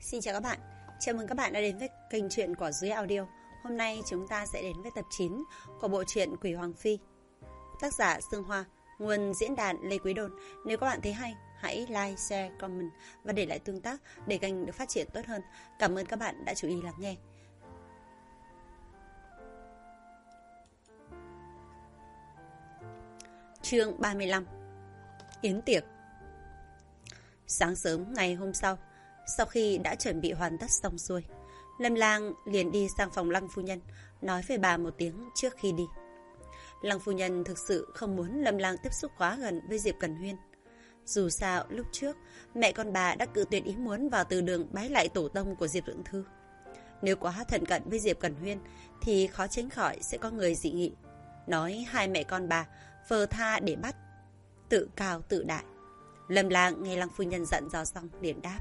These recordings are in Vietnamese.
Xin chào các bạn, chào mừng các bạn đã đến với kênh truyện của Duy Audio. Hôm nay chúng ta sẽ đến với tập 9 của bộ truyện Quỷ Hoàng Phi. Tác giả Sương Hoa, nguồn diễn đàn Lê Quý Đôn. Nếu các bạn thấy hay, hãy like, share, comment và để lại tương tác để kênh được phát triển tốt hơn. Cảm ơn các bạn đã chú ý lắng nghe. Chương 35. Yến tiệc. Sáng sớm ngày hôm sau, sau khi đã chuẩn bị hoàn tất xong xuôi, Lâm Lang liền đi sang phòng Lăng phu nhân, nói với bà một tiếng trước khi đi. Lăng phu nhân thực sự không muốn Lâm Lang tiếp xúc quá gần với Diệp Cẩn Huyên. Dù sao, lúc trước, mẹ con bà đã cự tuyệt ý muốn vào từ đường bái lại tổ tông của Diệp Thượng Thư. Nếu quá thân cận với Diệp Cẩn Huyên thì khó tránh khỏi sẽ có người dị nghị, nói hai mẹ con bà vờ tha để bắt, tự cao tự đại. Lâm Lang nghe Lăng phu nhân dặn dò xong liền đáp: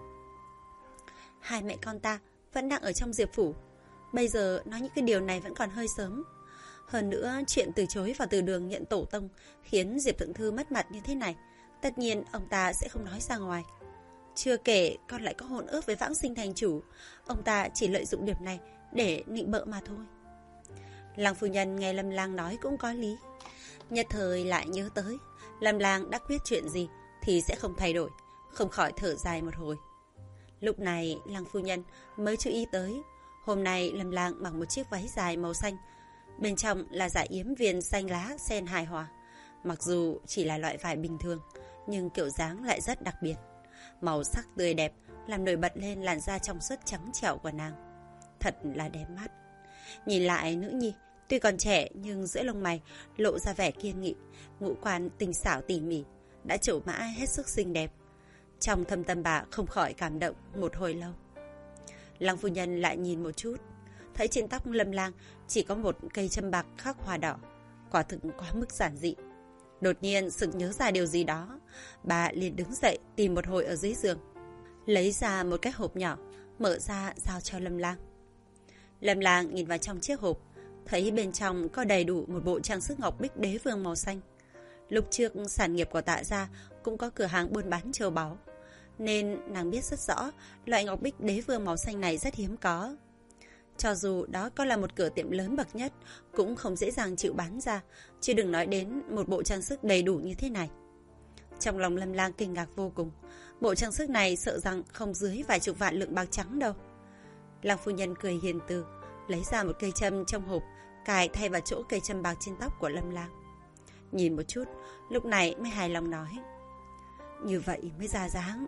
hai mẹ con ta vẫn đang ở trong Diệp phủ, bây giờ nói những cái điều này vẫn còn hơi sớm. Hơn nữa, chuyện từ chối vào từ đường nhận tổ tông khiến Diệp Thượng Thư mất mặt như thế này, tất nhiên ông ta sẽ không nói ra ngoài. Chưa kể con lại có hôn ước với Vãng Sinh thành chủ, ông ta chỉ lợi dụng điểm này để nịnh bợ mà thôi. Lăng phu nhân nghe Lâm Lang nói cũng có lý, nhất thời lại nhớ tới Lâm Lang đã quyết chuyện gì thì sẽ không thay đổi, không khỏi thở dài một hồi. Lúc này Lăng phu nhân mới chú ý tới, hôm nay Lâm Lang mặc một chiếc váy dài màu xanh, bên trong là dải yếm viền xanh lá xen hài hòa. Mặc dù chỉ là loại vải bình thường, nhưng kiểu dáng lại rất đặc biệt. Màu sắc tươi đẹp làm nổi bật lên làn da trong suốt trắng trẻo của nàng, thật là đẹp mắt. Nhìn lại nữ nhi, tuy còn trẻ nhưng giữa lông mày lộ ra vẻ kiên nghị, ngũ quan tinh xảo tỉ mỉ, đã trổ mã hết sức xinh đẹp. Trong thâm tâm bà không khỏi cảm động một hồi lâu. Lăng phu nhân lại nhìn một chút, thấy trên tóc Lâm Lang chỉ có một cây châm bạc khắc hoa đỏ, quả thực quá mức giản dị. Đột nhiên sực nhớ ra điều gì đó, bà liền đứng dậy tìm một hồi ở dưới giường, lấy ra một cái hộp nhỏ, mở ra giao cho Lâm Lang. Lâm Lang nhìn vào trong chiếc hộp, thấy bên trong có đầy đủ một bộ trang sức ngọc bích đế vương màu xanh. Lúc trước sản nghiệp của Tạ gia cũng có cửa hàng buôn bán châu báu, nên nàng biết rất rõ loại ngọc bích đế vương màu xanh này rất hiếm có. Cho dù đó có là một cửa tiệm lớn bậc nhất, cũng không dễ dàng chịu bán ra, chứ đừng nói đến một bộ trang sức đầy đủ như thế này. Trong lòng Lâm Lang kinh ngạc vô cùng, bộ trang sức này sợ rằng không dưới vài chục vạn lượng bạc trắng đâu. Lăng phu nhân cười hiền từ, lấy ra một cây châm trong hộp, cài thay vào chỗ cây châm bạc trên tóc của Lâm Lang. Nhìn một chút, lúc này mới hài lòng nói: như vậy mới ra dáng.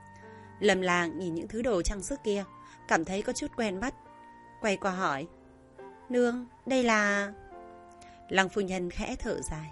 Lâm Lang nhìn những thứ đồ trang sức kia, cảm thấy có chút quen mắt, quay qua hỏi: nương, đây là... Lăng phu nhân khẽ thở dài: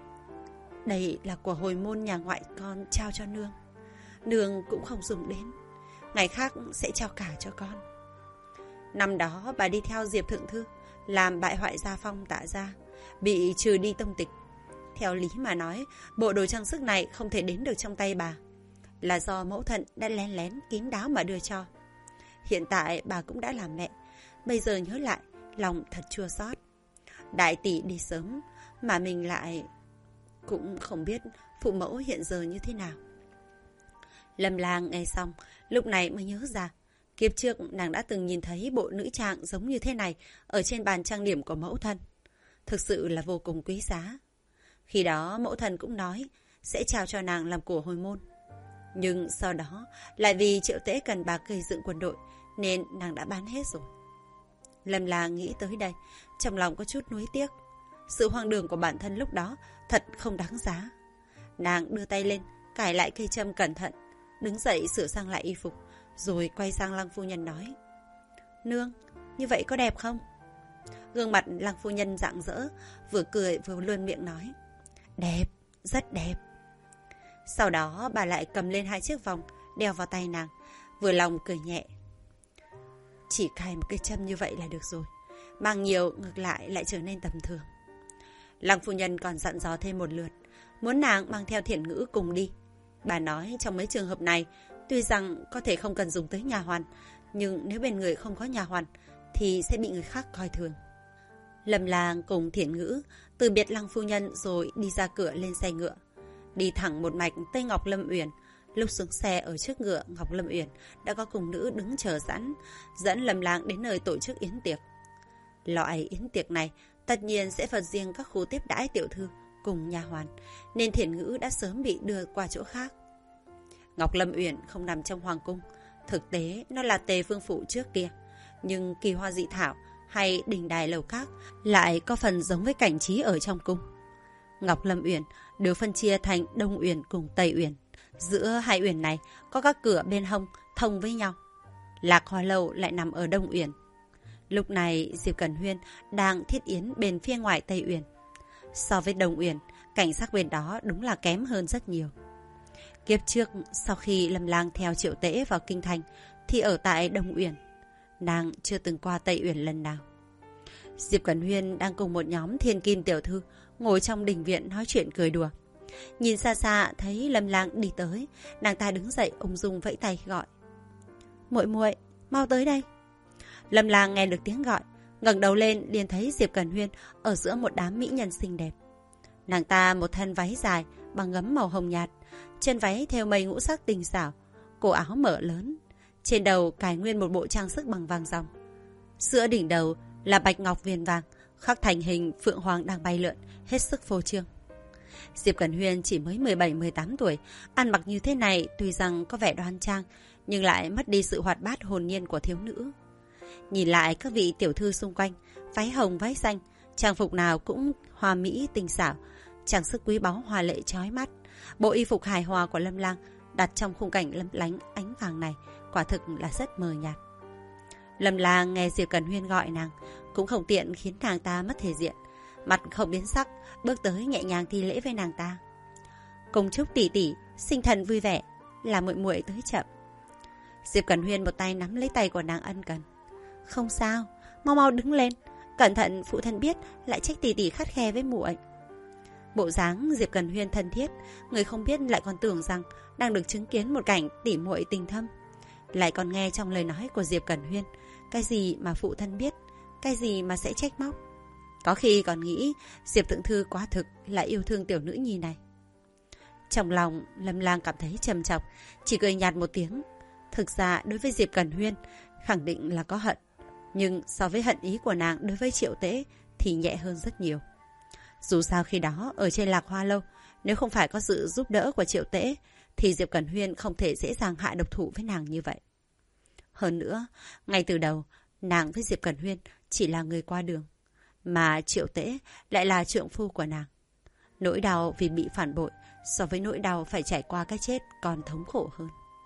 đây là của hồi môn nhà ngoại con trao cho nương, nương cũng không dùng đến, ngày khác sẽ trao cả cho con. Năm đó bà đi theo Diệp Thượng Thư, làm bại hoại gia phong Tạ gia, bị trừ đi tông tịch. Theo lý mà nói, bộ đồ trang sức này không thể đến được trong tay bà, là do mẫu thân đã lén lén kín đáo mà đưa cho. Hiện tại bà cũng đã làm mẹ, bây giờ nhớ lại, lòng thật chua xót. Đại tỷ đi sớm, mà mình lại... cũng không biết phụ mẫu hiện giờ như thế nào. Lâm Lang nghe xong, lúc này mới nhớ ra, kiếp trước nàng đã từng nhìn thấy bộ nữ trang giống như thế này ở trên bàn trang điểm của mẫu thân. Thực sự là vô cùng quý giá. Khi đó mẫu thân cũng nói sẽ trao cho nàng làm của hồi môn. Nhưng sau đó lại vì Triệu Tễ cần bạc gây dựng quân đội, nên nàng đã bán hết rồi. Lâm Lang nghĩ tới đây, trong lòng có chút nuối tiếc. Sự hoang đường của bản thân lúc đó thật không đáng giá. Nàng đưa tay lên, cài lại cây châm cẩn thận, đứng dậy sửa sang lại y phục, rồi quay sang Lăng phu nhân nói: nương, như vậy có đẹp không? Gương mặt Lăng phu nhân rạng rỡ, vừa cười vừa luôn miệng nói: đẹp, rất đẹp. Sau đó bà lại cầm lên hai chiếc vòng đeo vào tay nàng, vừa lòng cười nhẹ: chỉ cài một cây châm như vậy là được rồi, mang nhiều ngược lại trở nên tầm thường. Lăng phu nhân còn dặn dò thêm một lượt, muốn nàng mang theo Thiện Ngữ cùng đi. Bà nói trong mấy trường hợp này, tuy rằng có thể không cần dùng tới nha hoàn, nhưng nếu bên người không có nha hoàn thì sẽ bị người khác coi thường. Lâm Lang cùng Thiện Ngữ từ biệt Lăng phu nhân rồi đi ra cửa lên xe ngựa, đi thẳng một mạch Tây Ngọc Lâm Uyển, Lúc xuống xe ở trước ngựa, Ngọc Lâm Uyển đã có cùng nữ đứng chờ sẵn, dẫn Lâm Lang đến nơi tổ chức yến tiệc. Loại yến tiệc này tất nhiên sẽ phân riêng các khu tiếp đãi tiểu thư cùng nha hoàn, nên Thiển Ngữ đã sớm bị đưa qua chỗ khác. Ngọc Lâm Uyển không nằm trong hoàng cung, thực tế nó là Tề Vương phủ trước kia, nhưng Kỳ Hoa Dị Thảo hay Đình Đài Lầu Các lại có phần giống với cảnh trí ở trong cung. Ngọc Lâm Uyển được phân chia thành Đông Uyển cùng Tây Uyển. Giữa hai uyển này có các cửa bên hông thông với nhau. Lạc Hoa Lâu lại nằm ở Đông Uyển. Lúc này Diệp Cẩn Huyên đang thiết yến bên phía ngoài Tây Uyển. So với Đông Uyển, cảnh sắc bên đó đúng là kém hơn rất nhiều. Kiếp trước, sau khi Lâm Lang theo Triệu Tễ vào kinh thành thì ở tại Đông Uyển, nàng chưa từng qua Tây Uyển lần nào. Diệp Cẩn Huyên đang cùng một nhóm thiên kim tiểu thư ngồi trong đình viện nói chuyện cười đùa. Nhìn xa xa thấy Lâm Lang đi tới, nàng ta đứng dậy ung dung vẫy tay gọi: "Muội muội, mau tới đây." Lâm Lang nghe được tiếng gọi, ngẩng đầu lên liền thấy Diệp Cẩn Huyên ở giữa một đám mỹ nhân xinh đẹp. Nàng ta một thân váy dài bằng gấm màu hồng nhạt, chân váy thêu mây ngũ sắc tinh xảo, cổ áo mở lớn, trên đầu cài nguyên một bộ trang sức bằng vàng ròng. Giữa đỉnh đầu là bạch ngọc viền vàng, khắc thành hình phượng hoàng đang bay lượn, hết sức phô trương. Diệp Cẩn Huyên chỉ mới 17-18 tuổi, ăn mặc như thế này tuy rằng có vẻ đoan trang, nhưng lại mất đi sự hoạt bát hồn nhiên của thiếu nữ. Nhìn lại các vị tiểu thư xung quanh, váy hồng váy xanh, trang phục nào cũng hoa mỹ tinh xảo, trang sức quý báu hoa lệ chói mắt. Bộ y phục hài hòa của Lâm Lang đặt trong khung cảnh lấp lánh ánh vàng này quả thực là rất mờ nhạt. Lâm Lang nghe Diệp Cẩn Huyên gọi nàng, cũng không tiện khiến nàng ta mất thể diện, mặt không biến sắc, bước tới nhẹ nhàng thi lễ với nàng ta. "Công chúc tỷ tỷ sinh thần vui vẻ, là muội muội tới chậm." Diệp Cẩn Huyên một tay nắm lấy tay của nàng ân cần. "Không sao, mau mau đứng lên, cẩn thận phụ thân biết lại trách tỷ tỷ khắt khe với muội." Bộ dáng Diệp Cẩn Huyên thân thiết, người không biết lại còn tưởng rằng đang được chứng kiến một cảnh tỉ muội tình thâm. Lại còn nghe trong lời nói của Diệp Cẩn Huyên, cái gì mà phụ thân biết, cái gì mà sẽ trách móc. Có khi còn nghĩ Diệp Thượng Thư quá thực là yêu thương tiểu nữ nhi này. Trong lòng Lâm Lang cảm thấy trầm trọng, chỉ cười nhạt một tiếng. Thực ra đối với Diệp Cẩn Huyên khẳng định là có hận, nhưng so với hận ý của nàng đối với Triệu Tễ thì nhẹ hơn rất nhiều. Dù sao khi đó ở trên Lạc Hoa Lâu, nếu không phải có sự giúp đỡ của Triệu Tễ thì Diệp Cẩn Huyên không thể dễ dàng hạ độc thủ với nàng như vậy. Hơn nữa, ngay từ đầu nàng với Diệp Cẩn Huyên chỉ là người qua đường, mà Triệu Tễ lại là trượng phu của nàng. Nỗi đau vì bị phản bội so với nỗi đau phải trải qua cái chết còn thống khổ hơn.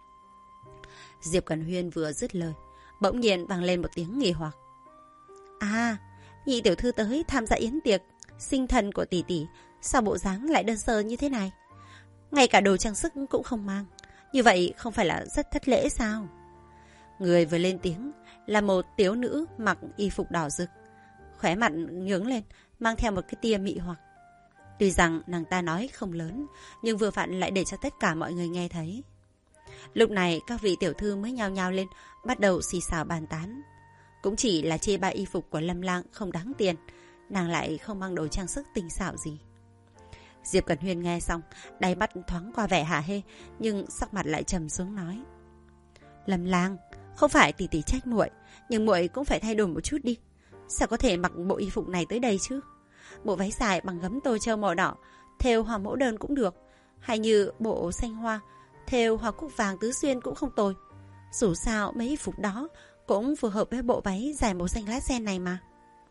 Diệp Cẩn Huyên vừa dứt lời, bỗng nhiên vang lên một tiếng nghi hoặc. "À, nhị tiểu thư tới tham gia yến tiệc sinh thần của tỷ tỷ, sao bộ dáng lại đơn sơ như thế này? Ngay cả đồ trang sức cũng không mang, như vậy không phải là rất thất lễ sao?" Người vừa lên tiếng là một tiểu nữ mặc y phục đỏ rực, khóe mặt nhướng lên, mang theo một cái tia mị hoặc. Tuy rằng nàng ta nói không lớn, nhưng vừa vặn lại để cho tất cả mọi người nghe thấy. Lúc này các vị tiểu thư mới nhao nhao lên, bắt đầu xì xào bàn tán. Cũng chỉ là chê bai y phục của Lâm Lang không đáng tiền, nàng lại không mang đồ trang sức tinh xảo gì. Diệp Cẩn Huyên nghe xong, đáy mắt thoáng qua vẻ hả hê, nhưng sắc mặt lại trầm xuống nói: "Lâm Lang, không phải tỷ tỷ trách muội, nhưng muội cũng phải thay đổi một chút đi. Sao có thể mặc bộ y phục này tới đây chứ? Bộ váy dài bằng gấm tô châu màu đỏ, thêu hoa mẫu đơn cũng được, hay như bộ xanh hoa, thêu hoa cúc vàng tứ xuyên cũng không tồi. Dù sao mấy y phục đó cũng phù hợp với bộ váy dài màu xanh lá sen này mà."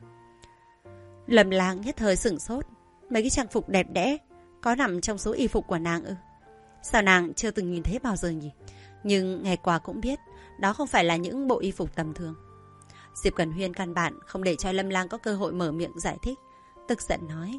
Lâm Lang nhất thời sửng sốt, mấy cái trang phục đẹp đẽ có nằm trong số y phục của nàng ư? Sao nàng chưa từng nhìn thấy bao giờ nhỉ? Nhưng ngày qua cũng biết, đó không phải là những bộ y phục tầm thường. Diệp Cẩn Huyên căn bản không để cho Lâm Lang có cơ hội mở miệng giải thích, tức giận nói: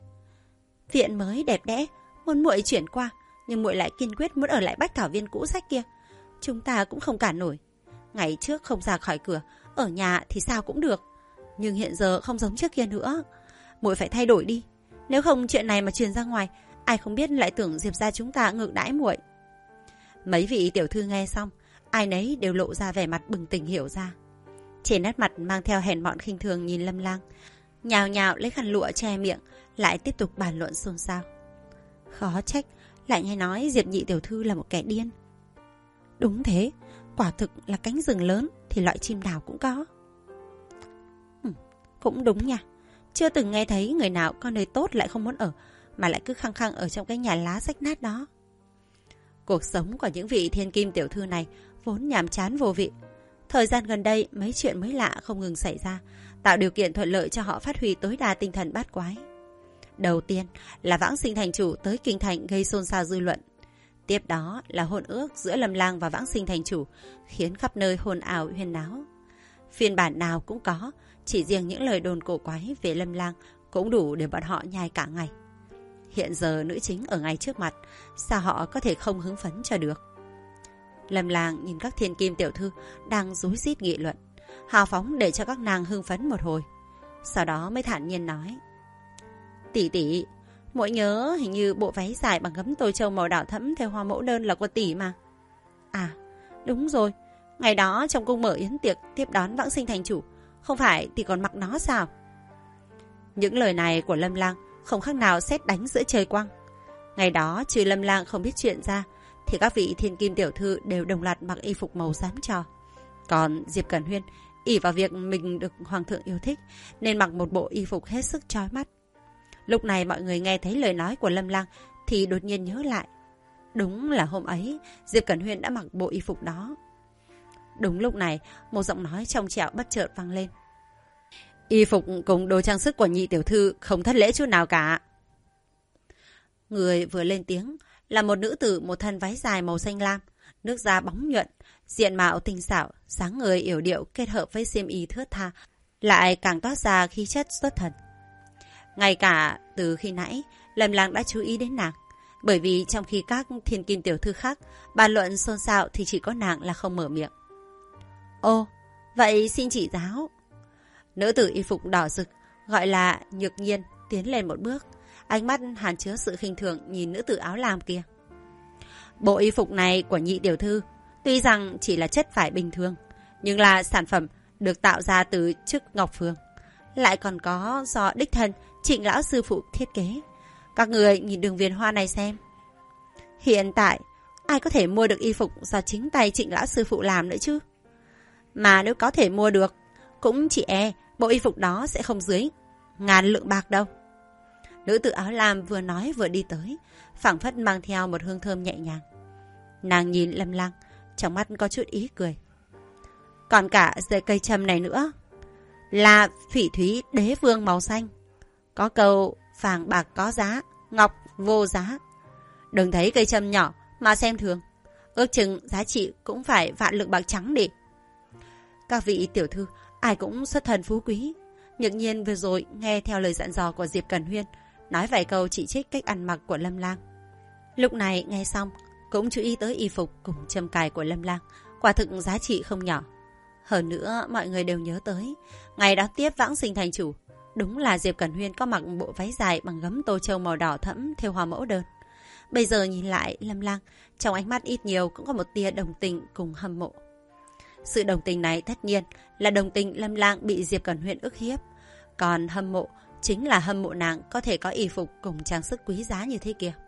"Viện mới đẹp đẽ, muốn muội chuyển qua, nhưng muội lại kiên quyết muốn ở lại Bách Thảo Viên cũ sách kia. Chúng ta cũng không cản nổi. Ngày trước không ra khỏi cửa, ở nhà thì sao cũng được, nhưng hiện giờ không giống trước kia nữa. Muội phải thay đổi đi, nếu không chuyện này mà truyền ra ngoài, ai không biết lại tưởng Diệp gia chúng ta ngược đãi muội." Mấy vị tiểu thư nghe xong, ai nấy đều lộ ra vẻ mặt bừng tỉnh hiểu ra. Trên nét mặt mang theo hèn mọn khinh thường nhìn Lâm Lang, nhào nhào lấy khăn lụa che miệng, lại tiếp tục bàn luận xôn xao. Khó trách Lại nghe nói Diệp nhị tiểu thư là một kẻ điên. Đúng thế, quả thực là cánh rừng lớn thì loại chim nào cũng có. Cũng đúng nha. Chưa từng nghe thấy người nào có nơi tốt lại không muốn ở, mà lại cứ khăng khăng ở trong cái nhà lá rách nát đó. Cuộc sống của những vị thiên kim tiểu thư này vốn nhàm chán vô vị. Thời gian gần đây, mấy chuyện mới lạ không ngừng xảy ra, tạo điều kiện thuận lợi cho họ phát huy tối đa tinh thần bát quái. Đầu tiên là Vãng Sinh thành chủ tới kinh thành gây xôn xao dư luận. Tiếp đó là hôn ước giữa Lâm Lang và Vãng Sinh thành chủ, khiến khắp nơi hồn ào huyên náo. Phiên bản nào cũng có, chỉ riêng những lời đồn cổ quái về Lâm Lang cũng đủ để bọn họ nhai cả ngày. Hiện giờ nữ chính ở ngay trước mặt, sao họ có thể không hứng phấn cho được? Lâm Lang nhìn các thiên kim tiểu thư đang rối rít nghị luận, hào phóng để cho các nàng hưng phấn một hồi. Sau đó mới thản nhiên nói: Tỷ tỷ, muội nhớ hình như bộ váy dài bằng gấm tô châu màu đỏ thẫm theo hoa mẫu đơn là của tỷ mà. À, đúng rồi, ngày đó trong cung mở yến tiệc tiếp đón Vãng Sinh thành chủ, không phải tỷ còn mặc nó sao? Những lời này của Lâm Lang không khác nào sét đánh giữa trời quang. Ngày đó trừ Lâm Lang không biết chuyện ra, thì các vị thiên kim tiểu thư đều đồng loạt mặc y phục màu xám tro. Còn Diệp Cẩn Huyên ỷ vào việc mình được hoàng thượng yêu thích nên mặc một bộ y phục hết sức chói mắt. Lúc này mọi người nghe thấy lời nói của Lâm Lang thì đột nhiên nhớ lại. Đúng là hôm ấy Diệp Cẩn Huyên đã mặc bộ y phục đó. Đúng lúc này một giọng nói trong trẻo bất chợt vang lên: Y phục cùng đồ trang sức của nhị tiểu thư không thất lễ chút nào cả. Người vừa lên tiếng là một nữ tử một thân váy dài màu xanh lam, nước da bóng nhuận, diện mạo tinh xảo, dáng người yểu điệu kết hợp với xiêm y thướt tha, lại càng toát ra khí chất xuất thần. Ngay cả từ khi nãy, Lâm Lang đã chú ý đến nàng, bởi vì trong khi các thiên kim tiểu thư khác bàn luận xôn xao thì chỉ có nàng là không mở miệng. Ô, vậy xin chỉ giáo. Nữ tử y phục đỏ rực, gọi là Nhược Nhiên, tiến lên một bước, ánh mắt hàn chứa sự khinh thường nhìn nữ tử áo lam kia. Bộ y phục này của nhị tiểu thư, tuy rằng chỉ là chất vải bình thường, nhưng là sản phẩm được tạo ra từ chức Ngọc Phương, lại còn có do đích thân Trịnh lão sư phụ thiết kế. Các người nhìn đường viền hoa này xem. Hiện tại, ai có thể mua được y phục do chính tay Trịnh lão sư phụ làm nữa chứ? Mà nếu có thể mua được, cũng chỉ bộ y phục đó sẽ không dưới 1000 lượng bạc đâu. Nữ tử áo lam vừa nói vừa đi tới, phảng phất mang theo một hương thơm nhẹ nhàng. Nàng nhìn Lâm Lang, trong mắt có chút ý cười. Còn cả dây cây trầm này nữa, là phỉ thúy đế vương màu xanh. Có câu vàng bạc có giá, ngọc vô giá. Đừng thấy cây trầm nhỏ mà xem thường, ước chừng giá trị cũng phải vạn lượng bạc trắng đi. Các vị tiểu thư ai cũng xuất thân phú quý. Nhược Nhiên vừa rồi nghe theo lời dặn dò của Diệp Cẩn Huyên, nói vài câu chỉ trích cách ăn mặc của Lâm Lang. Lúc này nghe xong cũng chú ý tới y phục cùng châm cài của Lâm Lang, quả thực giá trị không nhỏ. Hơn nữa mọi người đều nhớ tới ngày đó tiếp Vãng Sinh thành chủ, đúng là Diệp Cẩn Huyên có mặc bộ váy dài bằng gấm tô châu màu đỏ thẫm theo hoa mẫu đơn. Bây giờ nhìn lại Lâm Lang, trong ánh mắt ít nhiều cũng có một tia đồng tình cùng hâm mộ. Sự đồng tình này tất nhiên là đồng tình Lâm Lang bị Diệp Cẩn Huyên ức hiếp, còn hâm mộ chính là hâm mộ nàng có thể có y phục cùng trang sức quý giá như thế kia.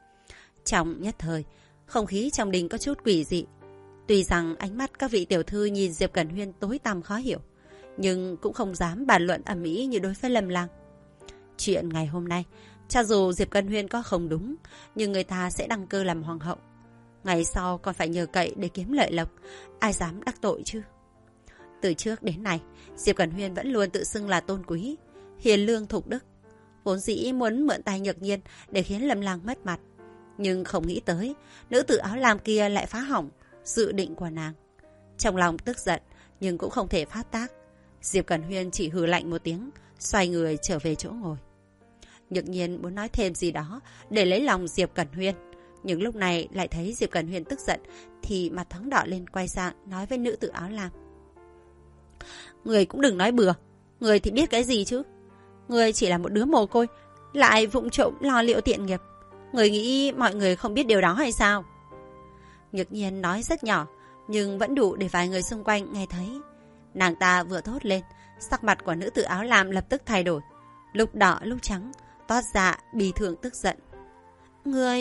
Trong nhất thời, không khí trong đình có chút quỷ dị. Tuy rằng ánh mắt các vị tiểu thư nhìn Diệp Cẩn Huyên tối tăm khó hiểu, nhưng cũng không dám bàn luận ầm ĩ như đối với Lâm Lang. Chuyện ngày hôm nay, cho dù Diệp Cẩn Huyên có không đúng, nhưng người ta sẽ đăng cơ làm hoàng hậu. Ngày sau còn phải nhờ cậy để kiếm lợi lộc, ai dám đắc tội chứ? Từ trước đến nay, Diệp Cẩn Huyên vẫn luôn tự xưng là tôn quý, hiền lương thục đức. Vốn dĩ muốn mượn tay Nhược Nhiên để khiến Lâm Lang mất mặt, nhưng không nghĩ tới nữ tử áo lam kia lại phá hỏng dự định của nàng. Trong lòng tức giận nhưng cũng không thể phát tác, Diệp Cẩn Huyên chỉ hừ lạnh một tiếng, xoay người trở về chỗ ngồi. Nhược Nhiên muốn nói thêm gì đó để lấy lòng Diệp Cẩn Huyên, nhưng lúc này lại thấy Diệp Cẩn Huyên tức giận thì mặt thoáng đỏ lên, quay sang nói với nữ tử áo lam: Người cũng đừng nói bừa, người thì biết cái gì chứ? Người chỉ là một đứa mồ côi, lại vụng trộm lo liệu tiện nghiệp. Người nghĩ mọi người không biết điều đó hay sao? Nhược Nhiên nói rất nhỏ, nhưng vẫn đủ để vài người xung quanh nghe thấy. Nàng ta vừa thốt lên, sắc mặt của nữ tử áo lam lập tức thay đổi, lúc đỏ lúc trắng, toát ra bì thường tức giận.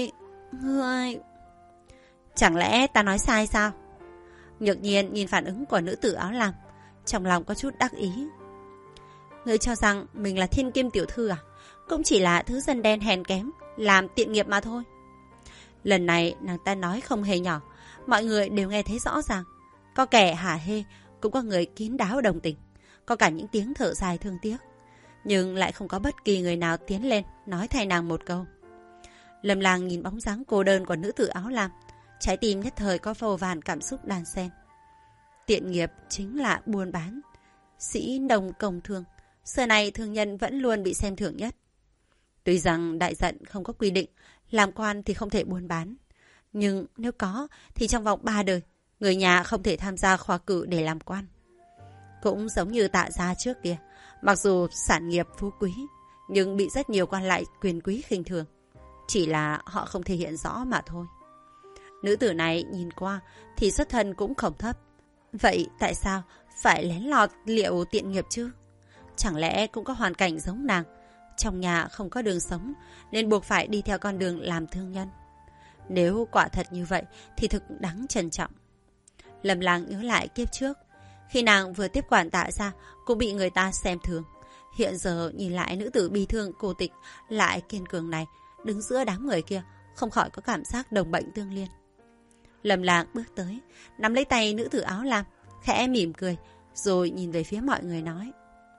Ngươi... Chẳng lẽ ta nói sai sao? Nhược Nhiên nhìn phản ứng của nữ tử áo lam, trong lòng có chút đắc ý. Ngươi cho rằng mình là thiên kim tiểu thư à? Cũng chỉ là thứ dân đen hèn kém, làm tiện nghiệp mà thôi. Lần này nàng ta nói không hề nhỏ, mọi người đều nghe thấy rõ ràng. Có kẻ hả hê, cũng có người kín đáo đồng tình, có cả những tiếng thở dài thương tiếc. Nhưng lại không có bất kỳ người nào tiến lên nói thay nàng một câu. Lâm Lang nhìn bóng dáng cô đơn của nữ tử áo lam, trái tim nhất thời có vô vàn cảm xúc đan xen. Tiện nghiệp chính là buôn bán, sĩ nông công thương, xưa này thương nhân vẫn luôn bị xem thường nhất. Tuy rằng đại dận không có quy định làm quan thì không thể buôn bán, nhưng nếu có thì trong vòng 3 đời người nhà không thể tham gia khoa cử để làm quan. Cũng giống như Tạ gia trước kia, mặc dù sản nghiệp phú quý nhưng bị rất nhiều quan lại quyền quý khinh thường, chỉ là họ không thể hiện rõ mà thôi. Nữ tử này nhìn qua thì xuất thân cũng không thấp, vậy tại sao phải lén lọt liệu tiện nghiệp chứ? Chẳng lẽ cũng có hoàn cảnh giống nàng, trong nhà không có đường sống nên buộc phải đi theo con đường làm thương nhân? Nếu quả thật như vậy thì thực đáng trân trọng. Lâm Lang nhớ lại kiếp trước, khi nàng vừa tiếp quản Tạ gia cũng bị người ta xem thường. Hiện giờ nhìn lại nữ tử bi thương cô tịch lại kiên cường này đứng giữa đám người kia, không khỏi có cảm giác đồng bệnh tương liên. Lâm Lang bước tới, nắm lấy tay nữ tử áo lam, khẽ mỉm cười, rồi nhìn về phía mọi người nói: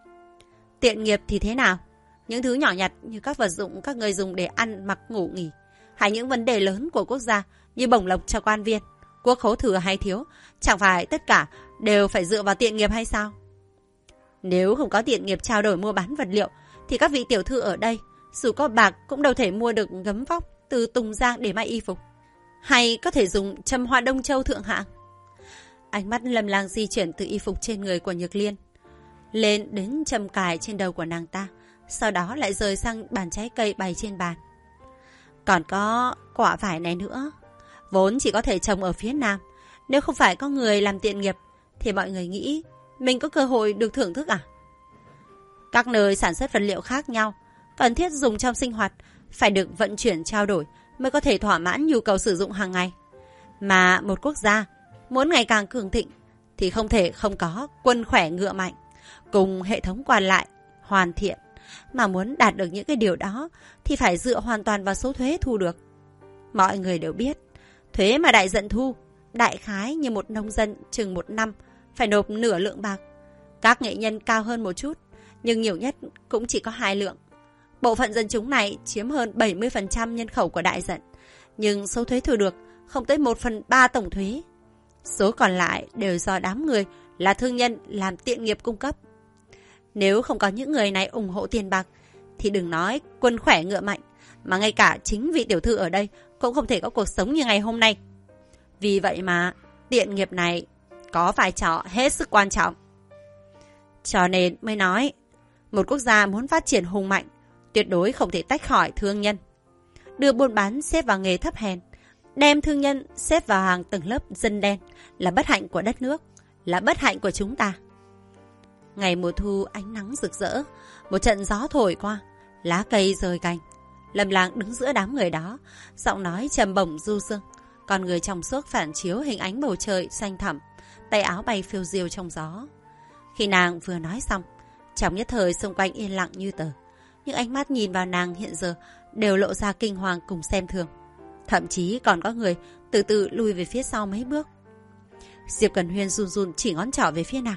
Tiện nghiệp thì thế nào? Những thứ nhỏ nhặt như các vật dụng các người dùng để ăn mặc ngủ nghỉ, hay những vấn đề lớn của quốc gia như bổng lộc cho quan viên, quốc khố thừa hay thiếu, chẳng phải tất cả đều phải dựa vào tiện nghiệp hay sao? Nếu không có tiện nghiệp trao đổi mua bán vật liệu thì các vị tiểu thư ở đây dù có bạc cũng đâu thể mua được gấm vóc từ Tùng Giang để may y phục, hay có thể dùng châm hoa Đông Châu thượng hạng. Ánh mắt Lâm Lang di chuyển từ y phục trên người của Nhược Liên lên đến châm cài trên đầu của nàng ta, sau đó lại rời sang bàn trái cây bày trên bàn. Còn có quả vải này nữa, vốn chỉ có thể trồng ở phía Nam. Nếu không phải có người làm tiện nghiệp thì mọi người nghĩ mình có cơ hội được thưởng thức à? Các nơi sản xuất vật liệu khác nhau, cần thiết dùng trong sinh hoạt, phải được vận chuyển trao đổi mới có thể thỏa mãn nhu cầu sử dụng hàng ngày. Mà một quốc gia muốn ngày càng cường thịnh thì không thể không có quân khỏe ngựa mạnh cùng hệ thống quan lại hoàn thiện. Mà muốn đạt được những cái điều đó thì phải dựa hoàn toàn vào số thuế thu được. Mọi người đều biết, thuế mà đại dận thu đại khái như một nông dân chừng 1 năm phải nộp nửa lượng bạc. Các nghệ nhân cao hơn một chút, nhưng nhiều nhất cũng chỉ có 2 lượng. Bộ phận dân chúng này chiếm hơn 70% nhân khẩu của đại dận, nhưng số thuế thu được không tới 1/3 tổng thuế. Số còn lại đều do đám người là thương nhân làm tiện nghiệp cung cấp. Nếu không có những người này ủng hộ tiền bạc thì đừng nói quân khỏe ngựa mạnh, mà ngay cả chính vị tiểu thư ở đây cũng không thể có cuộc sống như ngày hôm nay. Vì vậy mà tiện nghiệp này có vai trò hết sức quan trọng. Cho nên mới nói, một quốc gia muốn phát triển hùng mạnh tuyệt đối không thể tách khỏi thương nhân. Đưa buôn bán xếp vào nghề thấp hèn, đem thương nhân xếp vào hàng tầng lớp dân đen là bất hạnh của đất nước, là bất hạnh của chúng ta. Ngày mùa thu ánh nắng rực rỡ, một trận gió thổi qua, lá cây rơi cành. Lâm Lang đứng giữa đám người đó, giọng nói trầm bổng du dương, con người trong suốt phản chiếu hình ánh bầu trời xanh thẳm, tay áo bay phiêu diêu trong gió. Khi nàng vừa nói xong, trong nhất thời xung quanh yên lặng như tờ. Những ánh mắt nhìn vào nàng hiện giờ đều lộ ra kinh hoàng cùng xem thường. Thậm chí còn có người từ từ lùi về phía sau mấy bước. Diệp Cần Huyên run run chỉ ngón trỏ về phía nàng.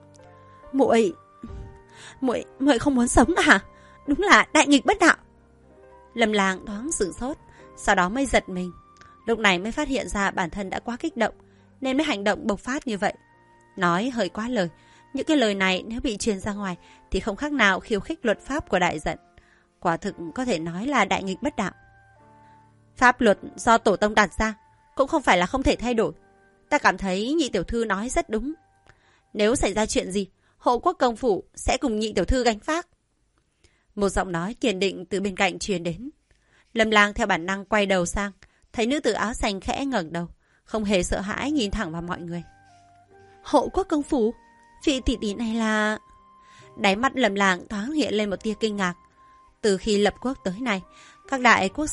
Muội không muốn sống à? Đúng là đại nghịch bất đạo. Lâm Lang thoáng sửng sốt, sau đó mới giật mình. Lúc này mới phát hiện ra bản thân đã quá kích động, nên mới hành động bộc phát như vậy. Nói hơi quá lời. Những cái lời này nếu bị truyền ra ngoài thì không khác nào khiêu khích luật pháp của đại dận. Quả thực có thể nói là đại nghịch bất đạo. Pháp luật do tổ tông đặt ra cũng không phải là không thể thay đổi. Ta cảm thấy nhị tiểu thư nói rất đúng. Nếu xảy ra chuyện gì, hộ quốc công phủ sẽ cùng nhị tiểu thư gánh vác. Một giọng nói kiên định từ bên cạnh truyền đến. Lâm Lang theo bản năng quay đầu sang, thấy nữ tử áo xanh khẽ ngẩng đầu, không hề sợ hãi nhìn thẳng vào mọi người. Hộ quốc công phủ? Vị tỷ tỷ này là... Đáy mắt Lâm Lang thoáng hiện lên một tia kinh ngạc. Từ khi lập quốc tới nay, các đại quốc sư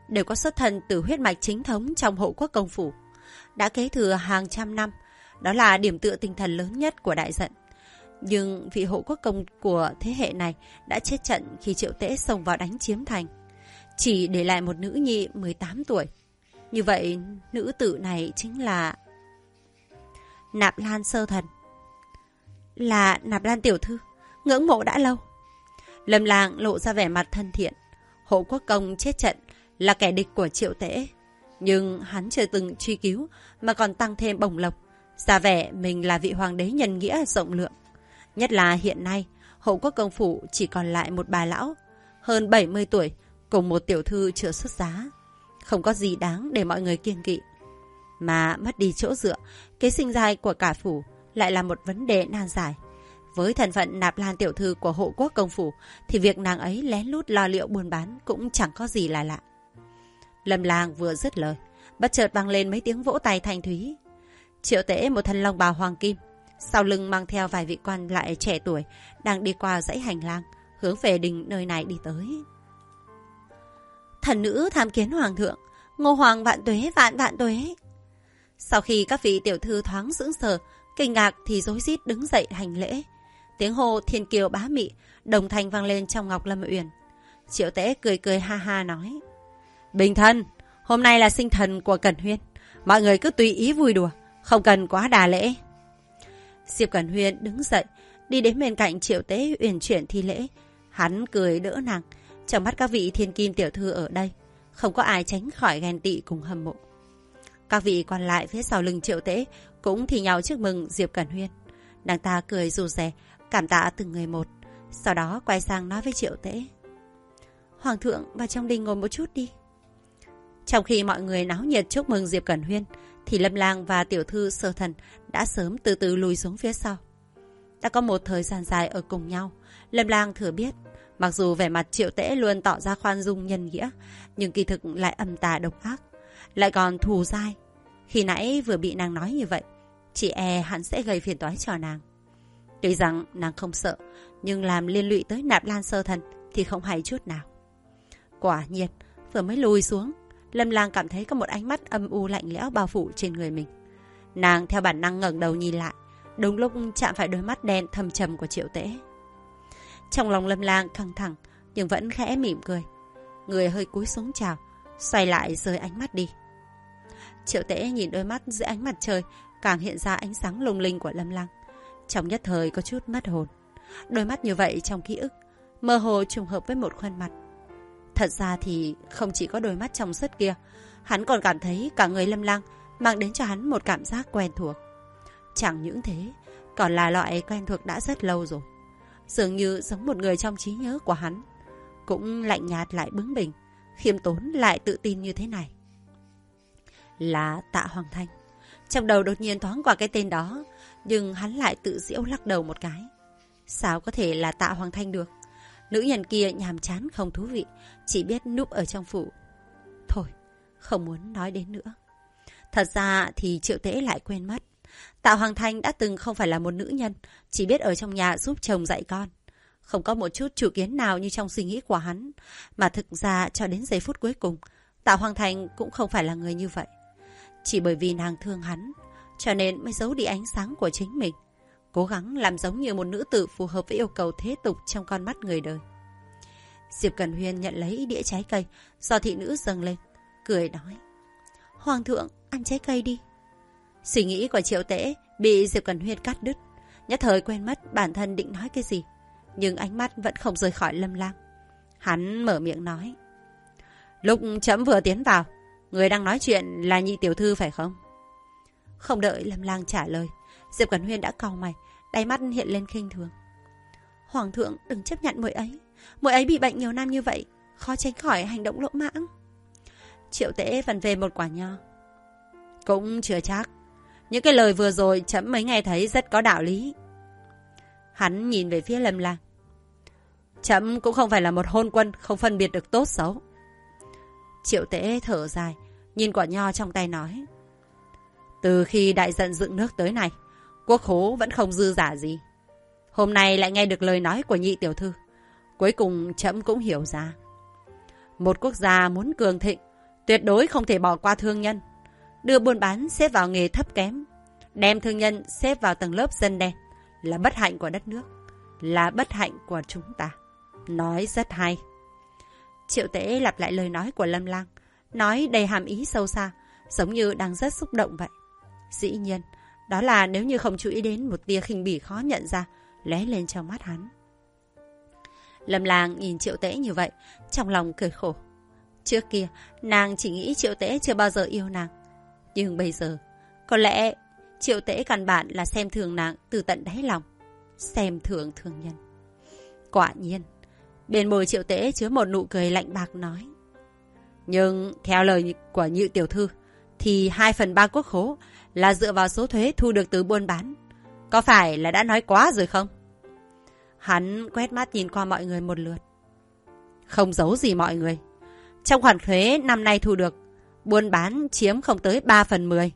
đều có xuất thân từ huyết mạch chính thống trong Hộ Quốc công phủ. Đã kế thừa hàng trăm năm, đó là điểm tựa tinh thần lớn nhất của đại trận. Nhưng vị Hộ Quốc công của thế hệ này đã chết trận khi Triệu Tễ xông vào đánh chiếm thành, chỉ để lại một nữ nhi 18 tuổi. Như vậy, nữ tử này chính là Nạp Lan Sơ Thần. Là Nạp Lan tiểu thư, ngưỡng mộ đã lâu. Lâm Lang lộ ra vẻ mặt thân thiện. Hộ Quốc công chết trận là kẻ địch của Triệu Tễ, nhưng hắn chưa từng truy cứu mà còn tăng thêm bổng lộc, ra vẻ mình là vị hoàng đế nhân nghĩa rộng lượng. Nhất là hiện nay, Hộ Quốc công phủ chỉ còn lại một bà lão hơn 70 tuổi cùng một tiểu thư chưa xuất giá, không có gì đáng để mọi người kiêng kỵ. Mà mất đi chỗ dựa, kế sinh giai của cả phủ lại là một vấn đề nan giải. Với thân phận Nạp Lan tiểu thư của Hộ Quốc công phủ thì việc nàng ấy lén lút lo liệu buôn bán cũng chẳng có gì là lạ. Lâm Lang vừa dứt lời, bất chợt vang lên mấy tiếng vỗ tay thanh thúy. Triệu Tễ một thân long bào hoàng kim, sau lưng mang theo vài vị quan lại trẻ tuổi, đang đi qua dãy hành lang, hướng về đình nơi này đi tới. Thần nữ tham kiến hoàng thượng, Ngô hoàng vạn tuế vạn vạn tuế. Sau khi các vị tiểu thư thoáng sững sờ, kinh ngạc thì rối rít đứng dậy hành lễ. Tiếng hô thiên kiều bá mị đồng thanh vang lên trong Ngọc Lâm Uyển. Triệu Tễ cười cười ha ha nói: Bình thân, hôm nay là sinh thần của Cẩn Huyên, mọi người cứ tùy ý vui đùa, không cần quá đà lễ. Diệp Cẩn Huyên đứng dậy, đi đến bên cạnh Triệu Tễ uyển chuyển thi lễ. Hắn cười đỡ nàng. Trong mắt các vị thiên kim tiểu thư ở đây, không có ai tránh khỏi ghen tị cùng hâm mộ. Các vị còn lại phía sau lưng Triệu Tễ cũng thì nhau chúc mừng Diệp Cẩn Huyên. Nàng ta cười rụt rè, cảm tạ từng người một, sau đó quay sang nói với Triệu Tễ: Hoàng thượng vào trong đình ngồi một chút đi. Trong khi mọi người náo nhiệt chúc mừng Diệp Cẩn Huyên, thì Lâm Lang và tiểu thư Sơ Thần đã sớm từ từ lùi xuống phía sau. Đã có một thời gian dài ở cùng nhau, Lâm Lang thừa biết, mặc dù vẻ mặt Triệu Tễ luôn tỏ ra khoan dung nhân nghĩa, nhưng kỳ thực lại âm tà độc ác, lại còn thù dai. Khi nãy vừa bị nàng nói như vậy, chỉ e hắn sẽ gây phiền toái cho nàng. Tuy rằng nàng không sợ, nhưng làm liên lụy tới Nạp Lan Sơ Thần thì không hay chút nào. Quả nhiên, vừa mới lùi xuống, Lâm Lang cảm thấy có một ánh mắt âm u lạnh lẽo bao phủ trên người mình. Nàng theo bản năng ngẩng đầu nhìn lại, đúng lúc chạm phải đôi mắt đen thâm trầm của Triệu Tễ. Trong lòng Lâm Lang căng thẳng, nhưng vẫn khẽ mỉm cười. Người hơi cúi xuống chào, xoay lại rời ánh mắt đi. Triệu Tễ nhìn đôi mắt dưới ánh mặt trời càng hiện ra ánh sáng lung linh của Lâm Lang, trong nhất thời có chút mất hồn. Đôi mắt như vậy trong ký ức mơ hồ trùng hợp với một khuôn mặt. Thật ra thì không chỉ có đôi mắt trong suốt kia, hắn còn cảm thấy cả người Lâm Lang mang đến cho hắn một cảm giác quen thuộc. Chẳng những thế, còn là loại quen thuộc đã rất lâu rồi. Dường như giống một người trong trí nhớ của hắn, cũng lạnh nhạt lại bướng bỉnh, khiêm tốn lại tự tin như thế này. Là Tạ Hoàng Thanh. Trong đầu đột nhiên thoáng qua cái tên đó, nhưng hắn lại tự giễu lắc đầu một cái. Sao có thể là Tạ Hoàng Thanh được? Nữ nhân kia nhàm chán không thú vị, chỉ biết núp ở trong phủ. Thôi, không muốn nói đến nữa. Thật ra thì Triệu Tễ lại quên mất. Tạ Hoàng Thanh đã từng không phải là một nữ nhân, chỉ biết ở trong nhà giúp chồng dạy con. Không có một chút chủ kiến nào như trong suy nghĩ của hắn. Mà thực ra cho đến giây phút cuối cùng, Tạ Hoàng Thanh cũng không phải là người như vậy. Chỉ bởi vì nàng thương hắn, cho nên mới giấu đi ánh sáng của chính mình, cố gắng làm giống như một nữ tử phù hợp với yêu cầu thế tục trong con mắt người đời. Diệp Cẩn Huyên nhận lấy đĩa trái cây do thị nữ dâng lên, cười nói: Hoàng thượng, ăn trái cây đi. Suy nghĩ của Triệu Tễ bị Diệp Cẩn Huyên cắt đứt, nhất thời quên mất bản thân định nói cái gì, nhưng ánh mắt vẫn không rời khỏi Lâm Lang. Hắn mở miệng nói: Lúc trẫm vừa tiến vào, người đang nói chuyện là nhị tiểu thư phải không? Không đợi Lâm Lang trả lời, Diệp Cẩn Huyên đã cau mày, đáy mắt hiện lên khinh thường. Hoàng thượng đừng chấp nhận muội ấy bị bệnh nhiều năm như vậy, khó tránh khỏi hành động lỗ mãng. Triệu Tễ vần về một quả nho. Cũng chưa chắc, những cái lời vừa rồi trẫm mới nghe thấy rất có đạo lý. Hắn nhìn về phía Lâm Lang. Trẫm cũng không phải là một hôn quân không phân biệt được tốt xấu. Triệu Tễ thở dài, nhìn quả nho trong tay nói: Từ khi đại trận dựng nước tới nay, quốc khố vẫn không dư giả gì. Hôm nay lại nghe được lời nói của nhị tiểu thư, cuối cùng trẫm cũng hiểu ra. Một quốc gia muốn cường thịnh, Tuyệt đối không thể bỏ qua thương nhân. Đưa buôn bán xếp vào nghề thấp kém, đem thương nhân xếp vào tầng lớp dân đen, là bất hạnh của đất nước, là bất hạnh của chúng ta. Nói rất hay. Triệu Tế lặp lại lời nói của Lâm Lang, nói đầy hàm ý sâu xa, giống như đang rất xúc động vậy. Dĩ nhiên, đó là nếu như không chú ý đến một tia khinh bỉ khó nhận ra lóe lên trong mắt hắn. Lâm Lang nhìn Triệu Tế như vậy, trong lòng cười khổ. Trước kia, nàng chỉ nghĩ Triệu Tế chưa bao giờ yêu nàng. Nhưng bây giờ, có lẽ Triệu Tế căn bản là xem thường nàng từ tận đáy lòng. Xem thường thương nhân. Quả nhiên, bên môi Triệu Tế chứa một nụ cười lạnh bạc nói. Nhưng theo lời của Nhị tiểu thư, thì 2/3 quốc khố là dựa vào số thuế thu được từ buôn bán. Có phải là đã nói quá rồi không? Hắn quét mắt nhìn qua mọi người một lượt. Không giấu gì mọi người. Trong khoản thuế năm nay thu được, buôn bán chiếm không tới 3/10.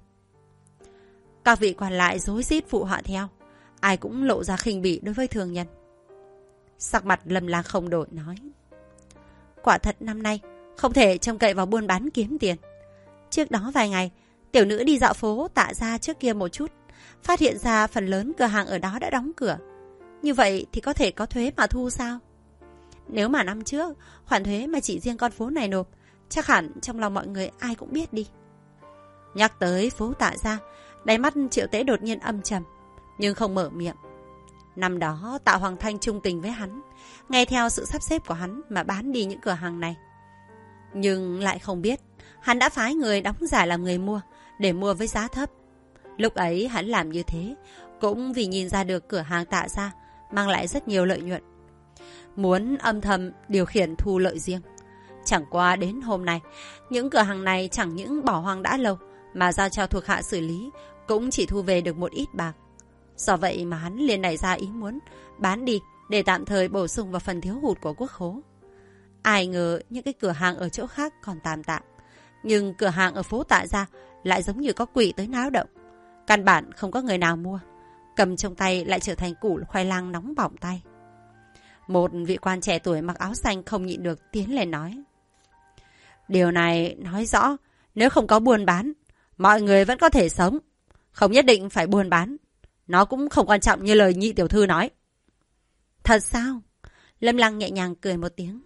Các vị còn lại rối rít phụ họa theo. Ai cũng lộ ra khinh bỉ đối với thương nhân. Sắc mặt Lâm Lang không đổi nói. Quả thật năm nay không thể trông cậy vào buôn bán kiếm tiền. Trước đó vài ngày, tiểu nữ đi dạo phố Tạ Gia trước kia một chút, phát hiện ra phần lớn cửa hàng ở đó đã đóng cửa. Như vậy thì có thể có thuế mà thu sao? Nếu mà năm trước, khoản thuế mà chỉ riêng con phố này nộp, chắc hẳn trong lòng mọi người ai cũng biết đi. Nhắc tới phố Tạ Gia, đáy mắt Triệu Tế đột nhiên âm trầm, nhưng không mở miệng. Năm đó Tạ Hoàng Thanh trung tình với hắn, nghe theo sự sắp xếp của hắn mà bán đi những cửa hàng này. Nhưng lại không biết, hắn đã phái người đóng giả làm người mua, để mua với giá thấp. Lúc ấy hắn làm như thế, cũng vì nhìn ra được cửa hàng Tạ Gia mang lại rất nhiều lợi nhuận. Muốn âm thầm điều khiển thu lợi riêng. Chẳng qua đến hôm nay, những cửa hàng này chẳng những bỏ hoang đã lâu, mà giao cho thuộc hạ xử lý, cũng chỉ thu về được một ít bạc. Do vậy mà hắn liền nảy ra ý muốn bán đi để tạm thời bổ sung vào phần thiếu hụt của quốc khố. Ai ngờ những cái cửa hàng ở chỗ khác còn tạm, nhưng cửa hàng ở phố Tạ Gia lại giống như có quỷ tới náo động. Căn bản không có người nào mua, cầm trong tay lại trở thành củ khoai lang nóng bỏng tay. Một vị quan trẻ tuổi mặc áo xanh không nhịn được tiến lên nói. Điều này nói rõ, nếu không có buôn bán, mọi người vẫn có thể sống. Không nhất định phải buôn bán. Nó cũng không quan trọng như lời Nhị tiểu thư nói. Thật sao? Lâm Lăng nhẹ nhàng cười một tiếng.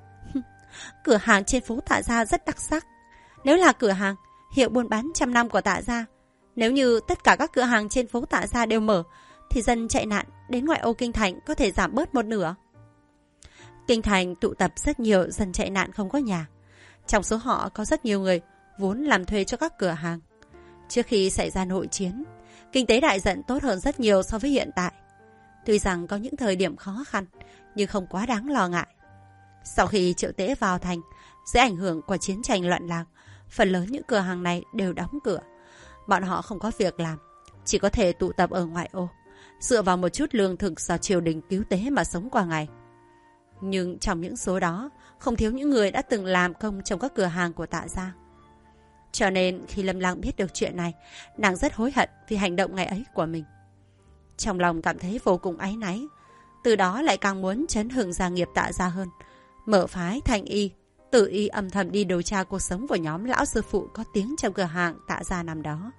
Cửa hàng trên phố Tạ Gia rất đặc sắc. Nếu là cửa hàng, hiệu buôn bán 100 năm của Tạ Gia, nếu như tất cả các cửa hàng trên phố Tạ Gia đều mở, thì dân chạy nạn đến ngoại ô Kinh Thành có thể giảm bớt một nửa. Kinh Thành tụ tập rất nhiều dân chạy nạn không có nhà. Trong số họ có rất nhiều người vốn làm thuê cho các cửa hàng. Trước khi xảy ra nội chiến, kinh tế đại dận tốt hơn rất nhiều so với hiện tại. Tuy rằng có những thời điểm khó khăn, nhưng không quá đáng lo ngại. Sau khi Triệu Tế vào thành, dưới ảnh hưởng của chiến tranh loạn lạc, phần lớn những cửa hàng này đều đóng cửa. Bọn họ không có việc làm, chỉ có thể tụ tập ở ngoại ô, dựa vào một chút lương thực do triều đình cứu tế mà sống qua ngày. Nhưng trong những số đó, không thiếu những người đã từng làm công trong các cửa hàng của Tạ Gia. Cho nên khi Lâm Lang biết được chuyện này, nàng rất hối hận vì hành động ngày ấy của mình. Trong lòng cảm thấy vô cùng áy náy, từ đó lại càng muốn chấn hưng gia nghiệp Tạ Gia hơn, mở phái Thanh Y, tự y âm thầm đi điều tra cuộc sống của nhóm lão sư phụ có tiếng trong cửa hàng Tạ Gia năm đó.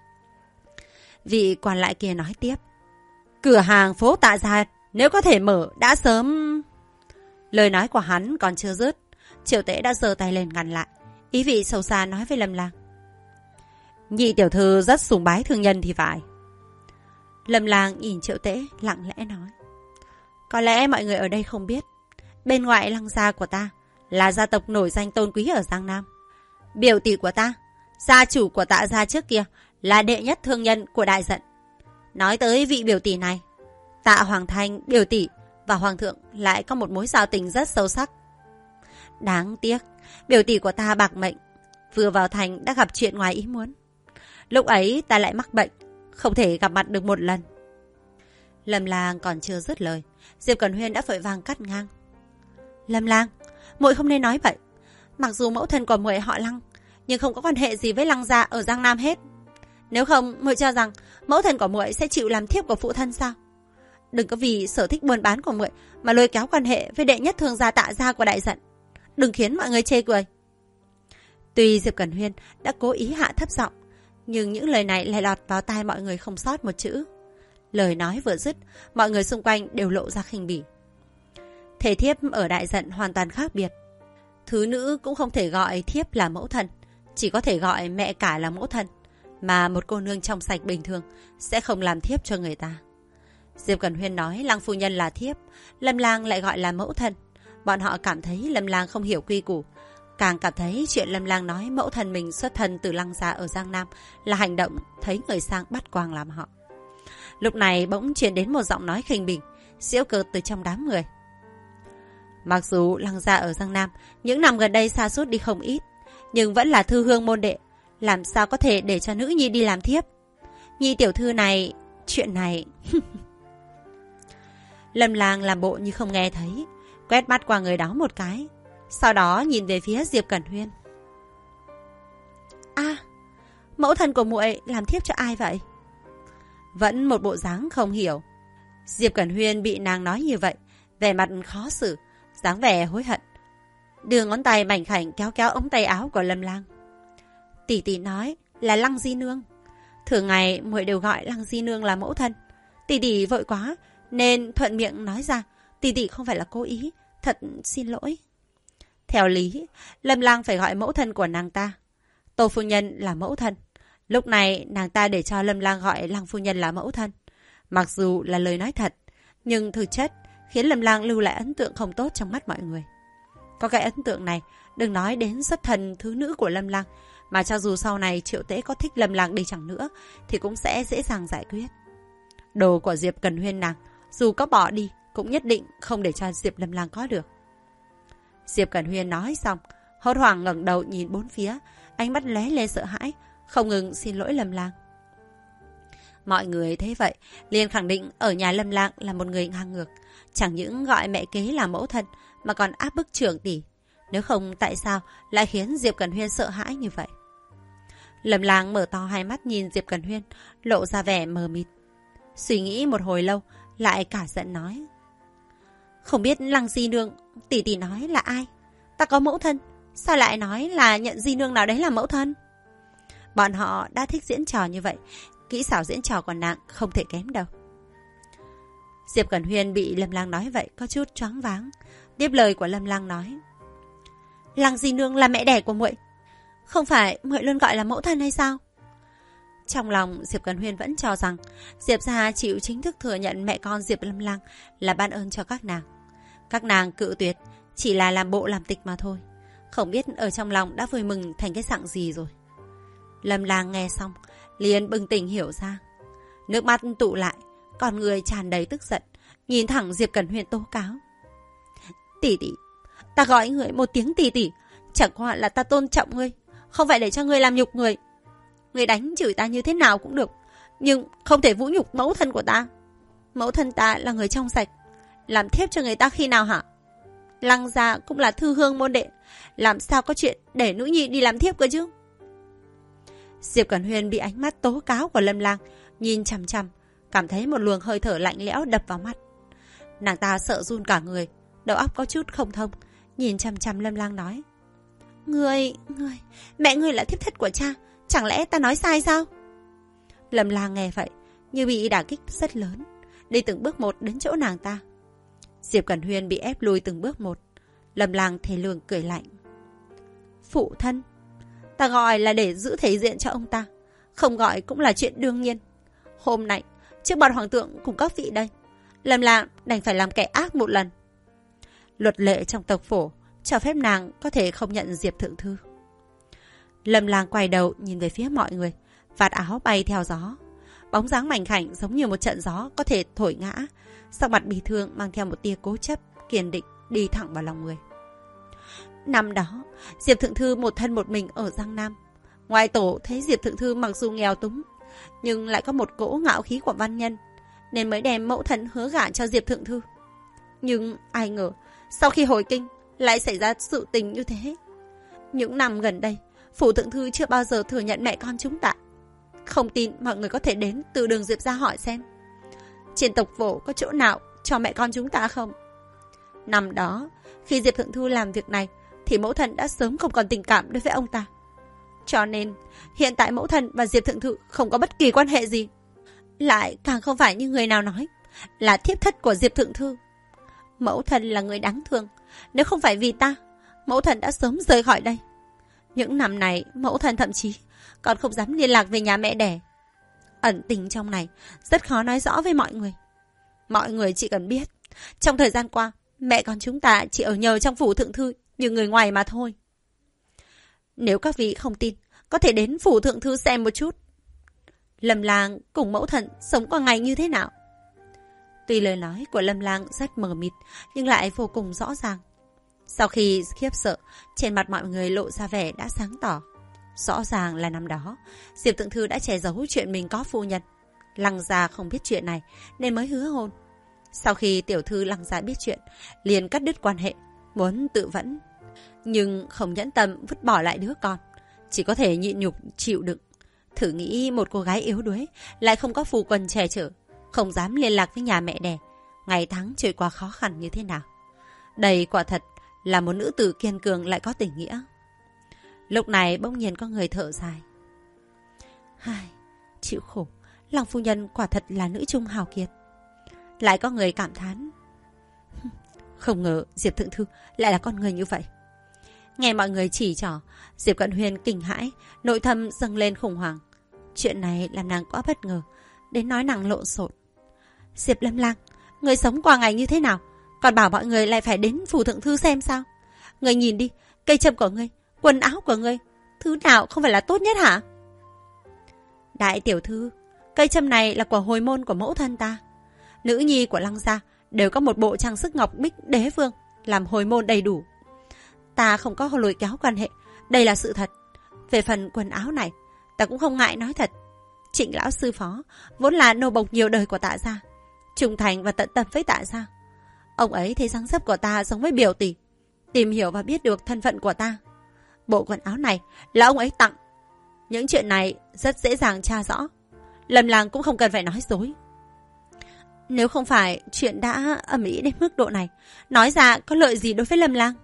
Vị quan lại kia nói tiếp. Cửa hàng phố Tạ Gia nếu có thể mở đã sớm... Lời nói của hắn còn chưa dứt, Triệu Tế đã giơ tay lên ngăn lại, ý vị sâu xa nói với Lâm Lang. Nhị tiểu thư rất sùng bái thương nhân thì phải. Lâm Lang nhìn Triệu Tế lặng lẽ nói. Có lẽ mọi người ở đây không biết, bên ngoại Lăng gia của ta là gia tộc nổi danh tôn quý ở Giang Nam. Biểu tỷ của ta, gia chủ của Tạ Gia trước kia, là đệ nhất thương nhân của đại dận. Nói tới vị biểu tỷ này, Tạ Hoàng Thanh biểu tỷ và Hoàng thượng lại có một mối giao tình rất sâu sắc. Đáng tiếc, biểu tỷ của ta bạc mệnh, vừa vào thành đã gặp chuyện ngoài ý muốn. Lúc ấy ta lại mắc bệnh, không thể gặp mặt được một lần. Lâm Lang còn chưa dứt lời, Diệp Cẩn Huyên đã vội vàng cắt ngang. Lâm Lang, muội không nên nói vậy. Mặc dù mẫu thân của muội họ Lăng, nhưng không có quan hệ gì với Lăng gia ở Giang Nam hết. Nếu không, muội cho rằng mẫu thân của muội sẽ chịu làm thiếp của phụ thân sao? Đừng có vì sở thích buôn bán của muội mà lôi kéo quan hệ với đệ nhất thương gia Tạ Gia của đại dận. Đừng khiến mọi người chê cười. Tuy Diệp Cẩn Huyên đã cố ý hạ thấp giọng, nhưng những lời này lại lọt vào tai mọi người không sót một chữ. Lời nói vừa dứt, mọi người xung quanh đều lộ ra khinh bỉ. Thể thiếp ở đại dận hoàn toàn khác biệt. Thứ nữ cũng không thể gọi thiếp là mẫu thân, chỉ có thể gọi mẹ cả là mẫu thân, mà một cô nương trong sạch bình thường sẽ không làm thiếp cho người ta. Diệp Cẩn Huyên nói Lăng phu nhân là thiếp, Lâm Lang lại gọi là mẫu thân. Bọn họ cảm thấy Lâm Lang không hiểu quy củ, càng cảm thấy chuyện Lâm Lang nói mẫu thân mình xuất thân từ Lăng gia ở Giang Nam là hành động thấy người sang bắt quàng làm họ. Lúc này bỗng truyền đến một giọng nói khinh bỉ, giễu cợt từ trong đám người. Mặc dù Lăng gia ở Giang Nam những năm gần đây sa sút đi không ít, nhưng vẫn là thư hương môn đệ, làm sao có thể để cho nữ nhi đi làm thiếp? Nhi tiểu thư này, chuyện này... Lâm Lang làm bộ như không nghe thấy, quét mắt qua người đó một cái, sau đó nhìn về phía Diệp Cẩn Huyên. Mẫu thân của muội làm thiếp cho ai vậy? Vẫn một bộ dáng không hiểu. Diệp Cẩn Huyên bị nàng nói như vậy, vẻ mặt khó xử, dáng vẻ hối hận, đưa ngón tay mảnh khảnh kéo kéo ống tay áo của Lâm Lang. Tỷ tỷ nói là Lăng di nương, thường ngày muội đều gọi Lăng di nương là mẫu thân. Tỷ tỷ vội quá nên thuận miệng nói ra, tỷ tỷ không phải là cố ý, thật xin lỗi. Theo lý, Lâm Lang phải gọi mẫu thân của nàng ta Tô phu nhân là mẫu thân. Lúc này nàng ta để cho Lâm Lang gọi Lăng phu nhân là mẫu thân, mặc dù là lời nói thật, nhưng thực chất khiến Lâm Lang lưu lại ấn tượng không tốt trong mắt mọi người. Có cái ấn tượng này, đừng nói đến xuất thân thứ nữ của Lâm Lang, mà cho dù sau này Triệu Tế có thích Lâm Lang đi chẳng nữa thì cũng sẽ dễ dàng giải quyết. Đồ của Diệp Cẩn Huyên nàng, dù có bỏ đi cũng nhất định không để cho Diệp Lâm Lang có được. Diệp Cẩn Huyên nói xong, hốt hoảng ngẩng đầu nhìn bốn phía, ánh mắt lóe lên sợ hãi, không ngừng xin lỗi Lâm Lang. Mọi người thấy vậy, liền khẳng định ở nhà Lâm Lang là một người ngang ngược, chẳng những gọi mẹ kế là mẫu thân mà còn áp bức trưởng tỷ. Nếu không tại sao lại khiến Diệp Cẩn Huyên sợ hãi như vậy? Lâm Lang mở to hai mắt nhìn Diệp Cẩn Huyên, lộ ra vẻ mờ mịt. Suy nghĩ một hồi lâu, lại cả giận nói. Không biết Lăng di nương, tỷ tỷ nói là ai? Ta có mẫu thân, sao lại nói là nhận di nương nào đấy là mẫu thân? Bọn họ đã thích diễn trò như vậy, kỹ xảo diễn trò của nàng không thể kém đâu. Diệp Cẩn Huyên bị Lâm Lang nói vậy có chút choáng váng, tiếp lời của Lâm Lang nói. Lăng di nương là mẹ đẻ của muội, không phải muội luôn gọi là mẫu thân hay sao? Trong lòng Diệp Cẩn Huyên vẫn cho rằng Diệp gia chịu chính thức thừa nhận mẹ con Diệp Lâm Lang là ban ơn cho các nàng. Các nàng cự tuyệt chỉ là làm bộ làm tịch mà thôi, không biết ở trong lòng đã vui mừng thành cái dạng gì rồi. Lâm Lang nghe xong liền bừng tỉnh hiểu ra, nước mắt tụ lại, con người tràn đầy tức giận, nhìn thẳng Diệp Cẩn Huyên tố cáo. Tỷ tỷ, ta gọi người một tiếng tỷ tỷ, chẳng qua là ta tôn trọng ngươi, không phải để cho ngươi làm nhục người. Ngươi đánh chửi ta như thế nào cũng được, nhưng không thể vũ nhục mẫu thân của ta. Mẫu thân ta là người trong sạch, làm thiếp cho người ta khi nào hả? Lăng gia cũng là thư hương môn đệ, làm sao có chuyện để nữ nhi đi làm thiếp cơ chứ? Diệp Cẩn Huyên bị ánh mắt tố cáo của Lâm Lang nhìn chằm chằm, cảm thấy một luồng hơi thở lạnh lẽo đập vào mắt. Nàng ta sợ run cả người, đầu óc có chút không thông, nhìn chằm chằm Lâm Lang nói. Mẹ ngươi là thiếp thất của cha, chẳng lẽ ta nói sai sao? Lâm Lang nghe vậy, như bị đả kích rất lớn, đi từng bước một đến chỗ nàng ta. Diệp Cẩn Huyên bị ép lùi từng bước một. Lâm Lang thề lường cười lạnh. Phụ thân, ta gọi là để giữ thể diện cho ông ta, không gọi cũng là chuyện đương nhiên. Hôm nay, trước mặt hoàng thượng cùng các vị đây, Lâm Lang đành phải làm kẻ ác một lần. Luật lệ trong tộc phổ cho phép nàng có thể không nhận Diệp thượng thư. Lâm Lang quay đầu nhìn về phía mọi người, vạt áo bay theo gió, bóng dáng mảnh khảnh giống như một trận gió có thể thổi ngã, sắc mặt bi thương mang theo một tia cố chấp, kiên định đi thẳng vào lòng người. Năm đó, Diệp thượng thư một thân một mình ở Giang Nam. Ngoại tổ thấy Diệp thượng thư mặc dù nghèo túng, nhưng lại có một cỗ ngạo khí của văn nhân, nên mới đem mẫu thân hứa gả cho Diệp thượng thư. Nhưng ai ngờ, sau khi hồi kinh, lại xảy ra sự tình như thế. Những năm gần đây, phủ thượng thư chưa bao giờ thừa nhận mẹ con chúng ta. Không tin mọi người có thể đến từ đường Diệp ra hỏi xem, trên tộc phổ có chỗ nào cho mẹ con chúng ta không? Năm đó, khi Diệp thượng thư làm việc này, thì mẫu thân đã sớm không còn tình cảm đối với ông ta. Cho nên hiện tại mẫu thân và Diệp Thượng Thư không có bất kỳ quan hệ gì. Lại càng không phải như người nào nói là thiếp thất của Diệp Thượng Thư. Mẫu thân là người đáng thương. Nếu không phải vì ta, mẫu thân đã sớm rời khỏi đây. Những năm này mẫu thân thậm chí còn không dám liên lạc về nhà mẹ đẻ. Ẩn tình trong này rất khó nói rõ với mọi người. Mọi người chỉ cần biết trong thời gian qua mẹ con chúng ta chỉ ở nhờ trong phủ Thượng Thư như người ngoài mà thôi. Nếu các vị không tin, có thể đến phủ Thượng Thư xem một chút. Lâm Lang cùng mẫu thân sống qua ngày như thế nào? Tuy lời nói của Lâm Lang rất mờ mịt, nhưng lại vô cùng rõ ràng. Sau khi khiếp sợ, trên mặt mọi người lộ ra vẻ đã sáng tỏ. Rõ ràng là năm đó, Diệp Thượng Thư đã che giấu chuyện mình có phu nhân. Lăng gia không biết chuyện này, nên mới hứa hôn. Sau khi tiểu thư Lăng gia biết chuyện, liền cắt đứt quan hệ, muốn tự vẫn. Nhưng không nhẫn tâm vứt bỏ lại đứa con, chỉ có thể nhịn nhục chịu đựng. Thử nghĩ một cô gái yếu đuối, lại không có phu quân che chở, không dám liên lạc với nhà mẹ đẻ, ngày tháng trôi qua khó khăn như thế nào. Đây quả thật là một nữ tử kiên cường lại có tình nghĩa. Lúc này bỗng nhiên có người thở dài. Chịu khổ, Lăng phu nhân quả thật là nữ trung hào kiệt. Lại có người cảm thán. Không ngờ Diệp Thượng Thư lại là con người như vậy. Nghe mọi người chỉ trỏ, Diệp Cận Huyền kinh hãi, nội tâm dâng lên khủng hoảng. Chuyện này làm nàng quá bất ngờ, đến nói nàng lộn xộn. Diệp Lâm Lang, người sống qua ngày như thế nào? Còn bảo mọi người lại phải đến phủ Thượng Thư xem sao? Người nhìn đi, cây châm của ngươi, quần áo của ngươi, thứ nào không phải là tốt nhất hả? Đại tiểu thư, cây châm này là của hồi môn của mẫu thân ta. Nữ nhi của Lăng gia đều có một bộ trang sức ngọc bích đế vương làm hồi môn đầy đủ. Ta không có lôi kéo quan hệ, đây là sự thật. Về phần quần áo này, ta cũng không ngại nói thật. Trịnh lão sư phó vốn là nô bộc nhiều đời của Tạ gia, trung thành và tận tâm với Tạ gia. Ông ấy thấy dáng dấp của ta giống với biểu tỷ, tìm hiểu và biết được thân phận của ta. Bộ quần áo này là ông ấy tặng. Những chuyện này rất dễ dàng tra rõ. Lâm Lang cũng không cần phải nói dối. Nếu không phải chuyện đã ầm ĩ đến mức độ này, nói ra có lợi gì đối với Lâm Lang?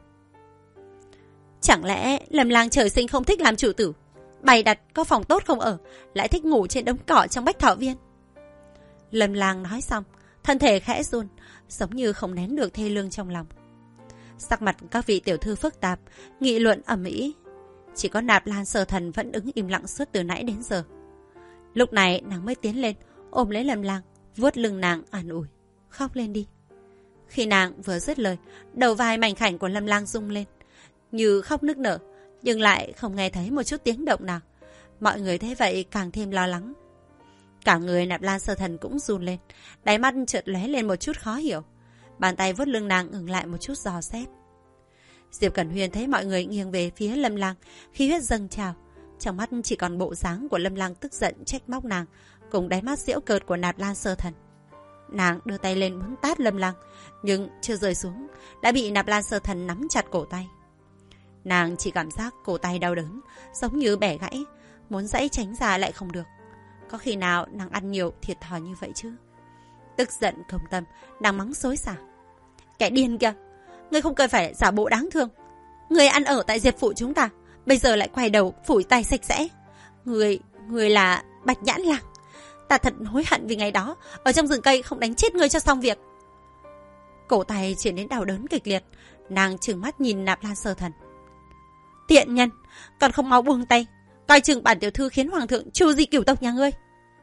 Chẳng lẽ Lâm Lang trời sinh không thích làm chủ tử, bày đặt có phòng tốt không ở, lại thích ngủ trên đống cỏ trong Bách Thảo Viên? Lâm Lang nói xong, thân thể khẽ run, giống như không nén được thê lương trong lòng. Sắc mặt các vị tiểu thư phức tạp, nghị luận ầm ĩ. Chỉ có Nạp Lan Sở Thần vẫn đứng im lặng suốt từ nãy đến giờ. Lúc này nàng mới tiến lên, ôm lấy Lâm Lang, vuốt lưng nàng an ủi. Khóc lên đi. Khi nàng vừa dứt lời, đầu vai mảnh khảnh của Lâm Lang rung lên, như khóc nức nở, nhưng lại không nghe thấy một chút tiếng động nào. Mọi người thấy vậy càng thêm lo lắng. Cả người Nạp Lan Sở Thần cũng run lên, đáy mắt chợt lóe lên một chút khó hiểu. Bàn tay vuốt lưng nàng ngừng lại một chút dò xét. Diệp Cẩn Huyền thấy mọi người nghiêng về phía Lâm Lang, khí huyết dâng trào, trong mắt chỉ còn bộ dáng của Lâm Lang tức giận trách móc nàng, cùng đáy mắt giễu cợt của Nạp Lan Sở Thần. Nàng đưa tay lên muốn tát Lâm Lang, nhưng chưa rơi xuống đã bị Nạp Lan Sở Thần nắm chặt cổ tay. Nàng chỉ cảm giác cổ tay đau đớn, giống như bẻ gãy, muốn giãy tránh ra lại không được. Có khi nào nàng ăn nhiều thiệt thòi như vậy chứ? Tức giận công tâm, nàng mắng xối xả. Kẻ điên kìa, ngươi không cần phải giả bộ đáng thương. Ngươi ăn ở tại Diệp phủ chúng ta, bây giờ lại quay đầu phủi tay sạch sẽ. Ngươi là Bạch Nhãn Lang. Ta thật hối hận vì ngày đó ở trong rừng cây không đánh chết ngươi cho xong việc. Cổ tay chuyển đến đau đớn kịch liệt, nàng trừng mắt nhìn Nạp Lan Sở Thần. Tiện nhân, còn không mau buông tay, coi chừng bản tiểu thư khiến hoàng thượng tru di cửu tộc nhà ngươi.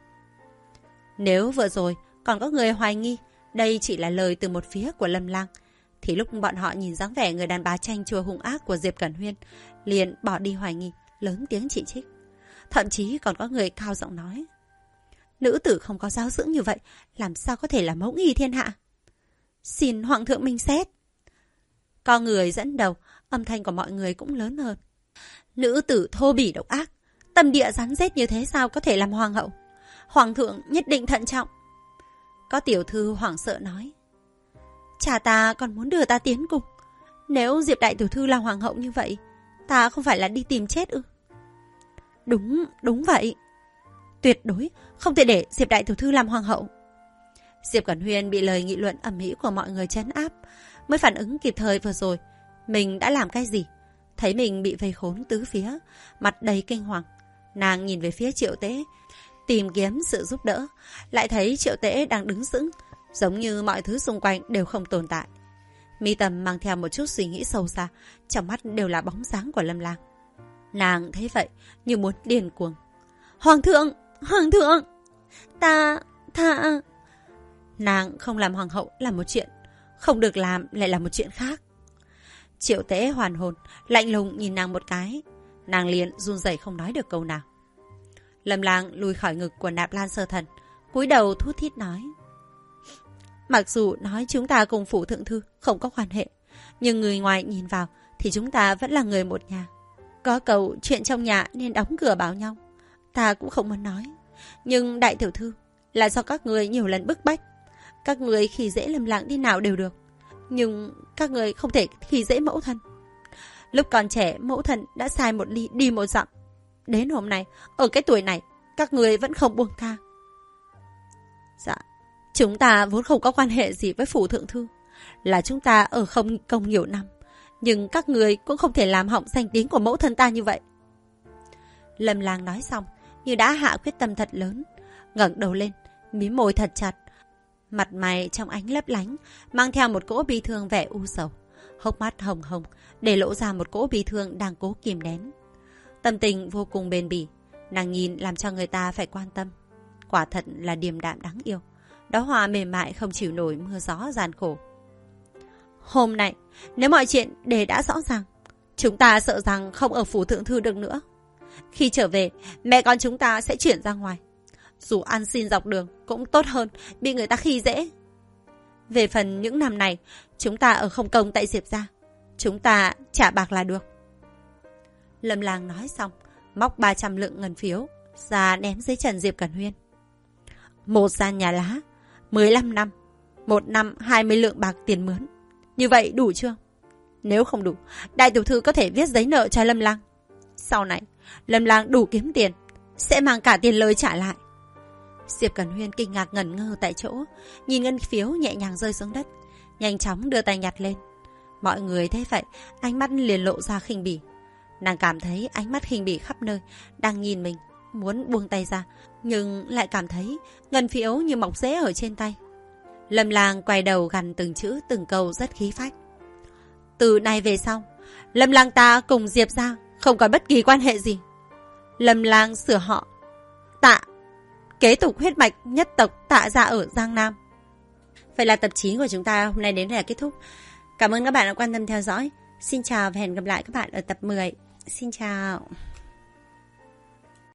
Nếu vừa rồi còn có người hoài nghi đây chỉ là lời từ một phía của Lâm Lang, thì lúc bọn họ nhìn dáng vẻ người đàn bà chanh chua hung ác của Diệp Cẩn Huyên, liền bỏ đi hoài nghi, lớn tiếng chỉ trích. Thậm chí còn có người cao giọng nói: nữ tử không có giáo dưỡng như vậy, làm sao có thể là mẫu nghi thiên hạ? Xin hoàng thượng minh xét. Có người dẫn đầu, âm thanh của mọi người cũng lớn hơn. Nữ tử thô bỉ độc ác, tâm địa rắn rết như thế sao có thể làm hoàng hậu? Hoàng thượng nhất định thận trọng. Có tiểu thư hoảng sợ nói: cha ta còn muốn đưa ta tiến cung. Nếu Diệp đại tiểu thư là hoàng hậu như vậy, ta không phải là đi tìm chết ư? Đúng vậy. Tuyệt đối không thể để Diệp đại tiểu thư làm hoàng hậu. Diệp Cẩn Huyên bị lời nghị luận ầm ĩ của mọi người trấn áp, mới phản ứng kịp thời vừa rồi mình đã làm cái gì. Thấy mình bị vây khốn tứ phía, mặt đầy kinh hoàng. Nàng nhìn về phía Triệu Tế, tìm kiếm sự giúp đỡ. Lại thấy Triệu Tế đang đứng sững, giống như mọi thứ xung quanh đều không tồn tại. Mi tâm mang theo một chút suy nghĩ sâu xa, trong mắt đều là bóng dáng của Lâm Lang. Nàng thấy vậy như muốn điên cuồng. Hoàng thượng! Hoàng thượng! Ta... Nàng không làm hoàng hậu là một chuyện, không được làm lại là một chuyện khác. Triệu Tế hoàn hồn, lạnh lùng nhìn nàng một cái. Nàng liền run rẩy không nói được câu nào. Lâm Lang lùi khỏi ngực của Nạp Lan Sơ Thần, cúi đầu thút thít nói. Mặc dù nói chúng ta cùng phủ thượng thư không có quan hệ, nhưng người ngoài nhìn vào thì chúng ta vẫn là người một nhà. Có câu chuyện trong nhà nên đóng cửa bảo nhau, ta cũng không muốn nói. Nhưng đại tiểu thư, là do các người nhiều lần bức bách. Các người khi dễ Lâm Lang đi nào đều được, nhưng các người không thể khi dễ mẫu thân. Lúc còn trẻ mẫu thân đã sai một ly đi một dặm. Đến hôm nay, ở cái tuổi này, các người vẫn không buông tha. Dạ, chúng ta vốn không có quan hệ gì với phủ thượng thư, là chúng ta ở không công nhiều năm, nhưng các người cũng không thể làm hỏng danh tiếng của mẫu thân ta như vậy. Lâm Lang nói xong, như đã hạ quyết tâm thật lớn, ngẩng đầu lên, mím môi thật chặt, mặt mày trong ánh lấp lánh, mang theo một cỗ bi thương vẻ u sầu, hốc mắt hồng hồng, để lộ ra một cỗ bi thương đang cố kìm nén. Tâm tình vô cùng bền bỉ, nàng nhìn làm cho người ta phải quan tâm. Quả thật là điềm đạm đáng yêu, đóa hoa mềm mại không chịu nổi mưa gió gian khổ. Hôm nay, nếu mọi chuyện đều đã rõ ràng, chúng ta sợ rằng không ở phủ thượng thư được nữa. Khi trở về, mẹ con chúng ta sẽ chuyển ra ngoài. Dù ăn xin dọc đường cũng tốt hơn bị người ta khi dễ. Về phần những năm này, chúng ta ở không công tại Diệp gia, chúng ta trả bạc là được. Lâm Lang nói xong, móc 300 lượng ngân phiếu ra ném dưới trần Diệp Cẩn Huyên. Một gian nhà lá, 15 năm, 1 năm 20 lượng bạc tiền mướn. Như vậy đủ chưa? Nếu không đủ, đại tiểu thư có thể viết giấy nợ cho Lâm Lang. Sau này, Lâm Lang đủ kiếm tiền, sẽ mang cả tiền lời trả lại. Diệp Cẩn Huyên kinh ngạc ngẩn ngơ tại chỗ, nhìn ngân phiếu nhẹ nhàng rơi xuống đất, nhanh chóng đưa tay nhặt lên. Mọi người thấy vậy, ánh mắt liền lộ ra khinh bỉ. Nàng cảm thấy ánh mắt khinh bỉ khắp nơi đang nhìn mình, muốn buông tay ra, nhưng lại cảm thấy ngân phiếu như mọc rễ ở trên tay. Lâm Lang quay đầu gằn từng chữ từng câu rất khí phách. Từ nay về sau, Lâm Lang ta cùng Diệp gia không có bất kỳ quan hệ gì. Lâm Lang sửa họ Tạ, kế tục huyết mạch nhất tộc Tạ gia ở Giang Nam. Vậy là tập 9 của chúng ta hôm nay đến đây là kết thúc. Cảm ơn các bạn đã quan tâm theo dõi. Xin chào và hẹn gặp lại các bạn ở tập 10. Xin chào.